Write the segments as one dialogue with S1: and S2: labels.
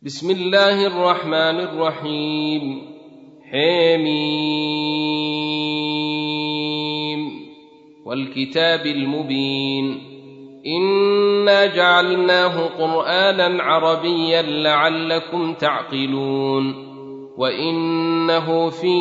S1: بسم الله الرحمن الرحيم. حميم والكتاب المبين. إنا جعلناه قرآنا عربيا لعلكم تعقلون وإنه في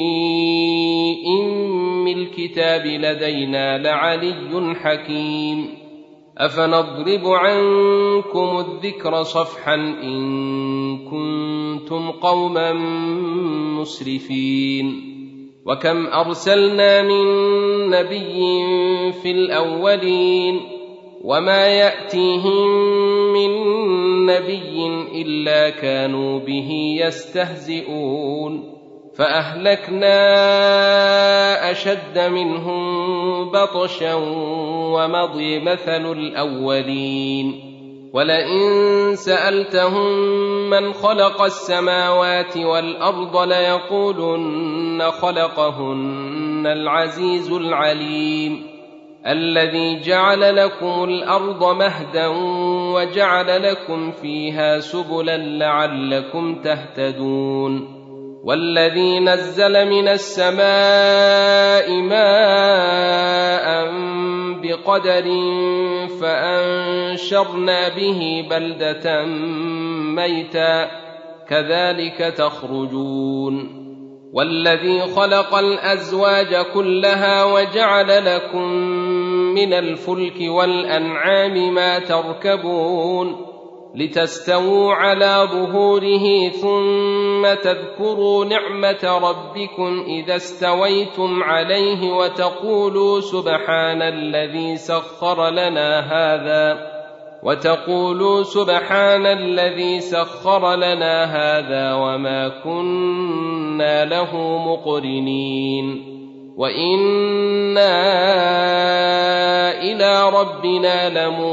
S1: أم الكتاب لدينا لعلي حكيم. أفنضرب عنكم الذكر صفحا إن كنتم قوما مسرفين. وكم أرسلنا من نبي في الأولين وما يأتيهم من نبي إلا كانوا به يستهزئون فأهلكنا أشد منهم بطشا ومضي مثل الأولين. ولئن سألتهم من خلق السماوات والأرض ليقولن خلقهن العزيز العليم الذي جعل لكم الأرض مهدا وجعل لكم فيها سبلا لعلكم تهتدون. والذي نزل من السماء ماء بقدر فأنشرنا به بلدة ميتا كذلك تخرجون. والذي خلق الأزواج كلها وجعل لكم من الفلك والأنعام ما تركبون لتستووا على ظهوره ثم تذكروا نعمة ربكم إذا استويتم عليه وتقولوا سبحان الذي سخر لنا هذا وما كنا له مقرنين وإنا إلى ربنا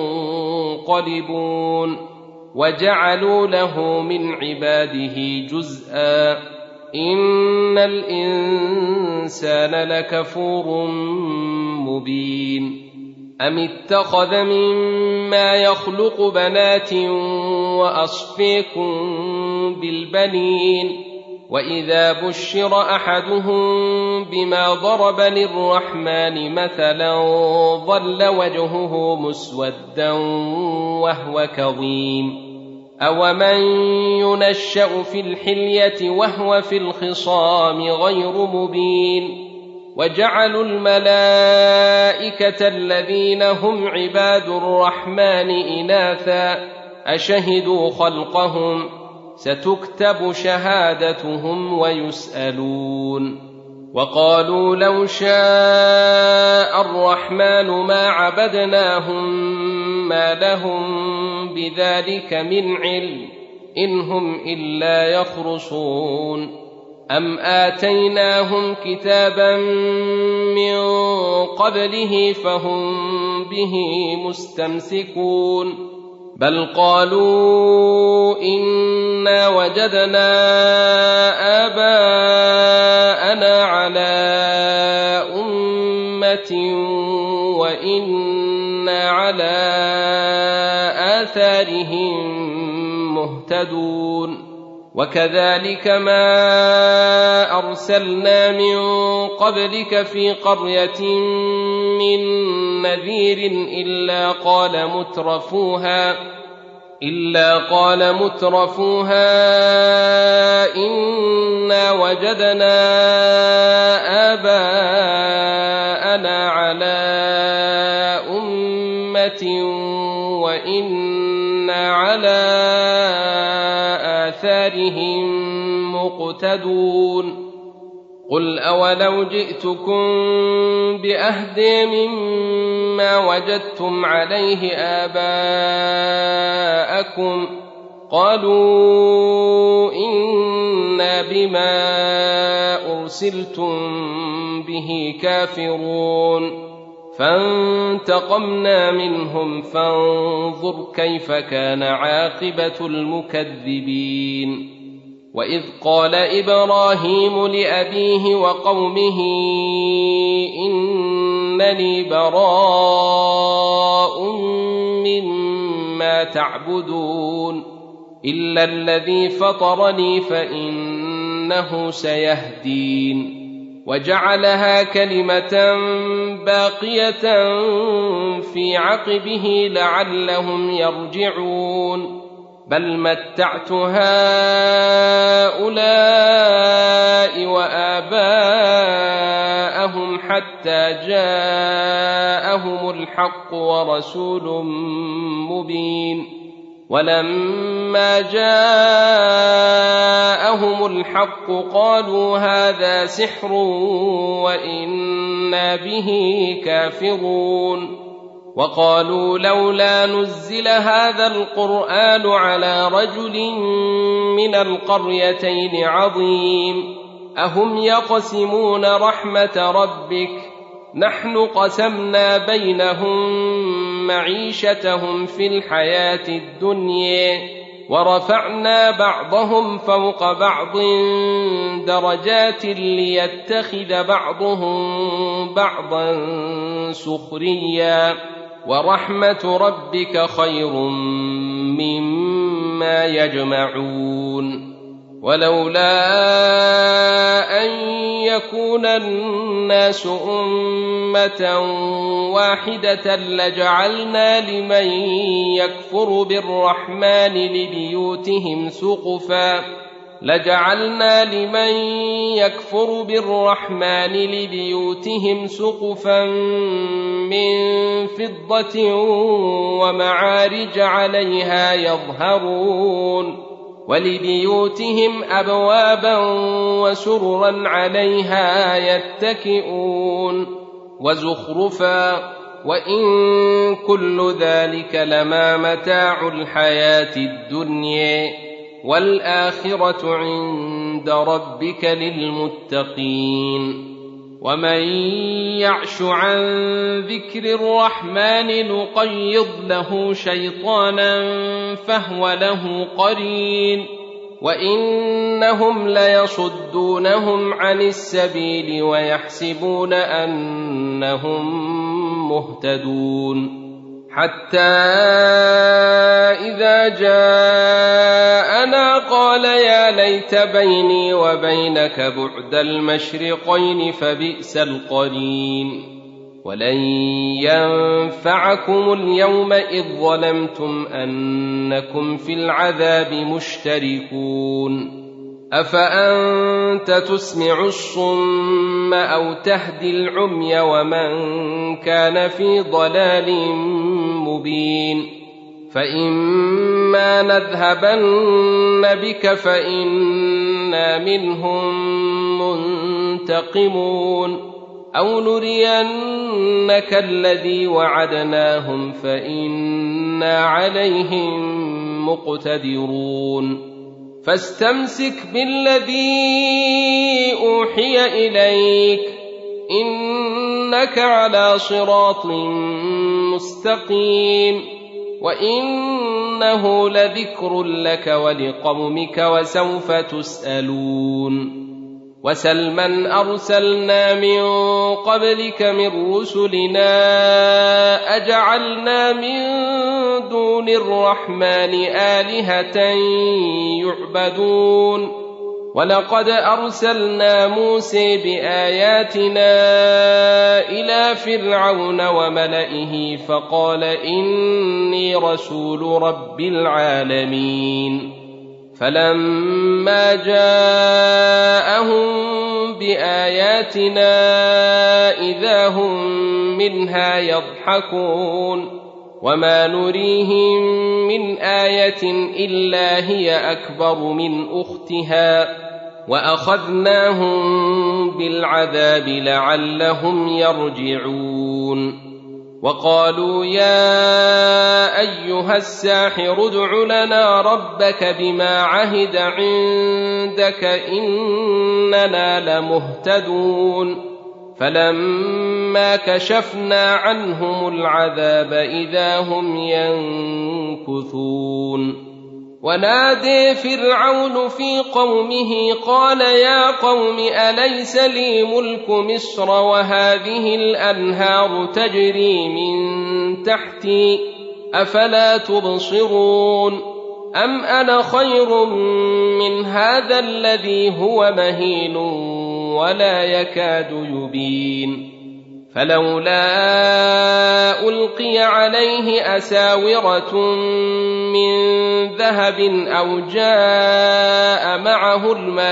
S1: لمنقلبون. وجعلوا له من عباده جزءا إن الإنسان لكفور مبين. أم اتخذ مما يخلق بنات وأصفيكم بالبنين وإذا بشر أحدهم بما ضرب للرحمن مثلا ظل وجهه مسودا وهو كظيم. أومن ينشأ في الحلية وهو في الخصام غير مبين. وجعلوا الملائكة الذين هم عباد الرحمن إناثا أشهدوا خلقهم ستكتب شهادتهم ويسألون. وقالوا لو شاء الرحمن ما عبدناهم ما لهم بذلك من علم إن هم إلا يخرصون. أم آتيناهم كتابا من قبله فهم به مستمسكون بل قالوا إنا وجدنا آباءنا على أمة وإنا على آثارهم مهتدون. وكذلك ما أرسلنا من قبلك في قرية من نذير إلا قال مترفوها إنا وجدنا آباءنا على أمة وإنا على آثارهم مقتدون. قل أولو جئتكم بأهدى مما وجدتم عليه آباءكم قالوا إنا بما أرسلتم به كافرون فانتقمنا منهم فانظر كيف كان عاقبة المكذبين. وإذ قال إبراهيم لأبيه وقومه إنني براء مما تعبدون إلا الذي فطرني فإنه سيهدين وجعلها كلمة باقية في عقبه لعلهم يرجعون بل متعت هؤلاء وآباءهم حتى جاءهم الحق ورسول مبين ولما جاءهم الحق قالوا هذا سحر وإنا به كافرون وقالوا لولا نزل هذا القرآن على رجل من القريتين عظيم أهم يقسمون رحمة ربك نحن قسمنا بينهم معيشتهم في الحياة الدنيا ورفعنا بعضهم فوق بعض درجات ليتخذ بعضهم بعضا سخريا ورحمة ربك خير مما يجمعون ولولا أن يكون الناس أمة واحدة لجعلنا لمن يكفر بالرحمن لبيوتهم سقفا من فضة ومعارج عليها يظهرون ولبيوتهم أبوابا وسررا عليها يتكئون وزخرفا وإن كل ذلك لما متاع الحياة الدنيا والآخرة عند ربك للمتقين ومن يعش عن ذكر الرحمن نقيض له شيطانا فهو له قرين وإنهم ليصدونهم عن السبيل ويحسبون أنهم مهتدون حتى إذا جاءنا قال يا ليت بيني وبينك بعد المشرقين فبئس القرين ولن ينفعكم اليوم إذ ظلمتم أنكم في العذاب مشتركون أفأنت تسمع الصم أو تهدي العمي ومن كان في ضلال مبين فإما نذهبن بك فإنا منهم منتقمون أو نرينك الذي وعدناهم فإنا عليهم مقتدرون فاستمسك بالذي أوحي إليك إنك على صراط مستقيم وإنه لذكر لك ولقومك وسوف تسألون وسل من أرسلنا من قبلك من رسلنا أجعلنا من دون الرحمن آلهة يعبدون ولقد أرسلنا موسى بآياتنا إلى فرعون وملئه فقال إني رسول رب العالمين فلما جاءهم بآياتنا إذا هم منها يضحكون وما نريهم من آية إلا هي أكبر من أختها وأخذناهم بالعذاب لعلهم يرجعون وقالوا يا أيها الساحر ادع لنا ربك بما عهد عندك إننا لمهتدون فلما كشفنا عنهم العذاب إذا هم ينكثون ونادى فرعون في قومه قال يا قوم أليس لي ملك مصر وهذه الأنهار تجري من تحتي أفلا تبصرون أم أنا خير من هذا الذي هو مهين ولا يكاد يبين فلولا ألقي عليه أساورة من ذهب أو جاء معه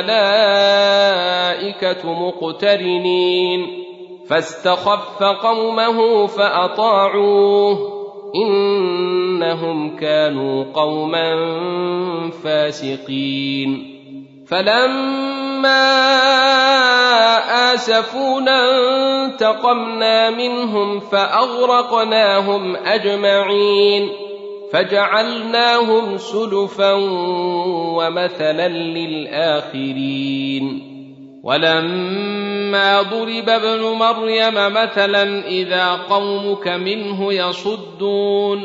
S1: الملائكة مقترنين فاستخف قومه فأطاعوه إنهم كانوا قوما فاسقين فلما آسفونا انتقمنا منهم فأغرقناهم أجمعين فجعلناهم سلفا ومثلا للآخرين ولما ضرب ابن مريم مثلا إذا قومك منه يصدون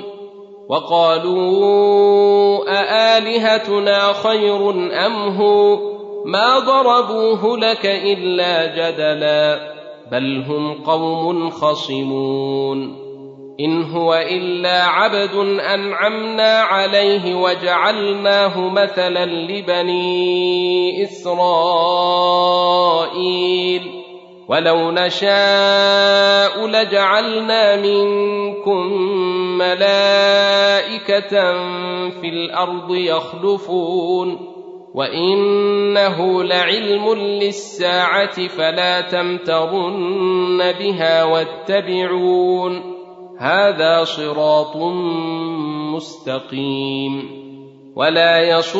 S1: وقالوا أآلهتنا خير أم هو ما ضربوه لك إلا جدلا بل هم قوم خصمون إن هو إلا عبد أنعمنا عليه وجعلناه مثلا لبني إسرائيل ولو نشاء لجعلنا منكم ملائكة في الأرض يخلفون وإنه لعلم للساعة فلا تمترن بها واتبعون هذا صراط مستقيم ولا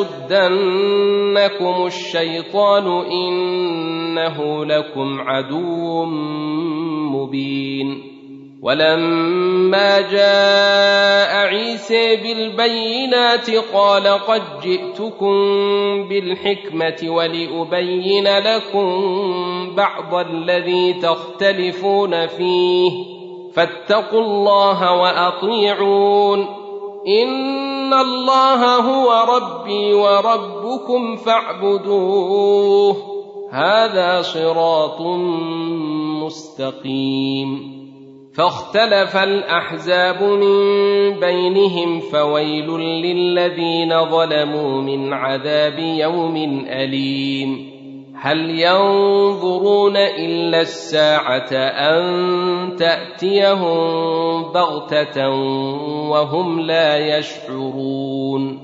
S1: يصدنكم الشيطان إنه لكم عدو مبين ولما جاء عيسى بالبينات قال قد جئتكم بالحكمة ولأبين لكم بعض الذي تختلفون فيه فاتقوا الله وأطيعون إن الله هو ربي وربكم فاعبدوه هذا صراط مستقيم فاختلف الأحزاب من بينهم فويل للذين ظلموا من عذاب يوم أليم هل ينظرون إلا الساعة أن تأتيهم بغتة وهم لا يشعرون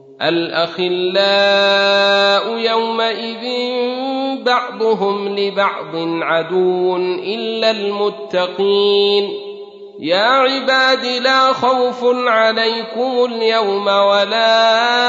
S1: الأخلاء يومئذ بعضهم لبعض عدو إلا المتقين يا عباد لا خوف عليكم اليوم ولا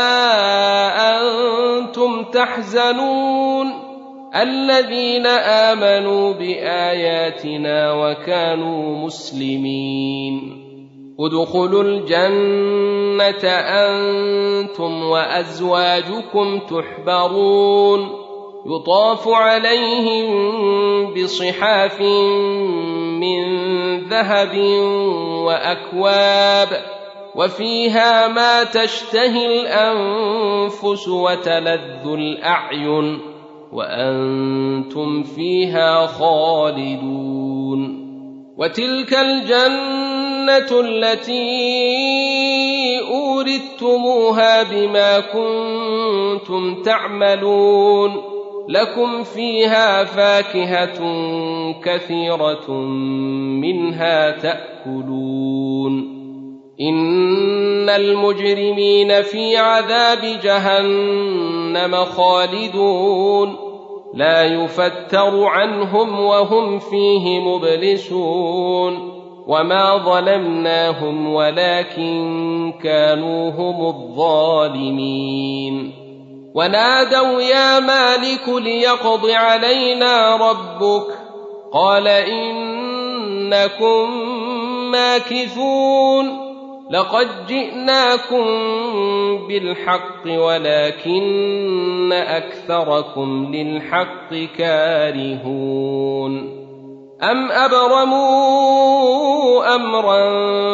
S1: أنتم تحزنون الذين آمنوا بآياتنا وكانوا مسلمين ادخلوا الجنة أنتم وأزواجكم تحبرون يطاف عليهم بصحاف من ذهب وأكواب وفيها ما تشتهي الأنفس وتلذ الأعين وأنتم فيها خالدون وتلك الجنة التي أورثتموها بما كنتم تعملون لكم فيها فاكهة كثيرة منها تأكلون إن المجرمين في عذاب جهنم خالدون لا يفتر عنهم وهم فيه مبلسون وما ظلمناهم ولكن كانوا هم الظالمين ونادوا يا مالك ليقض علينا ربك قال إنكم ماكثون لقد جئناكم بالحق ولكن أكثركم للحق كارهون أم أبرموا أمرا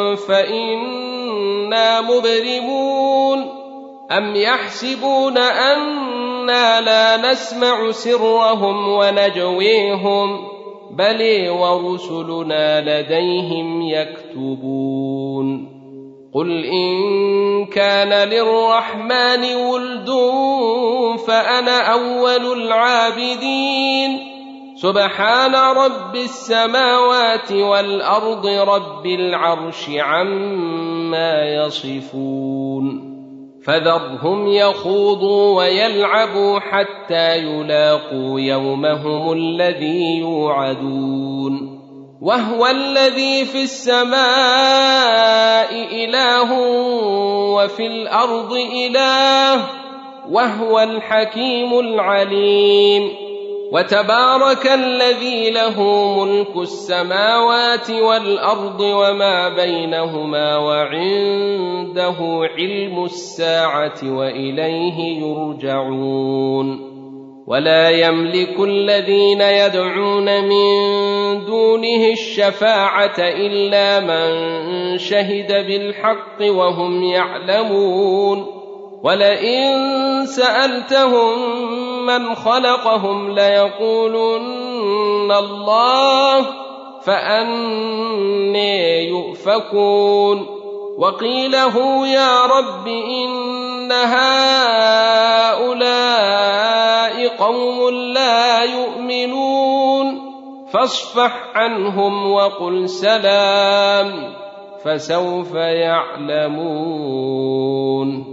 S1: فإنا مبرمون أم يحسبون أنا لا نسمع سرهم ونجويهم بل ورسلنا لديهم يكتبون قل إن كان للرحمن ولد فأنا أول العابدين سبحان رب السماوات والأرض رب العرش عما يصفون فذرهم يخوضوا ويلعبوا حتى يلاقوا يومهم الذي يوعدون وهو الذي في السماء إله وفي الأرض إله وهو الحكيم العليم وتبارك الذي له ملك السماوات والأرض وما بينهما وعنده علم الساعة وإليه يرجعون ولا يملك الذين يدعون من دونه الشفاعة إلا من شهد بالحق وهم يعلمون ولئن سألتهم من خلقهم ليقولن الله فأنى يؤفكون وقيله يا رب إن هؤلاء قوم لا يؤمنون فاصفح عنهم وقل سلام فسوف يعلمون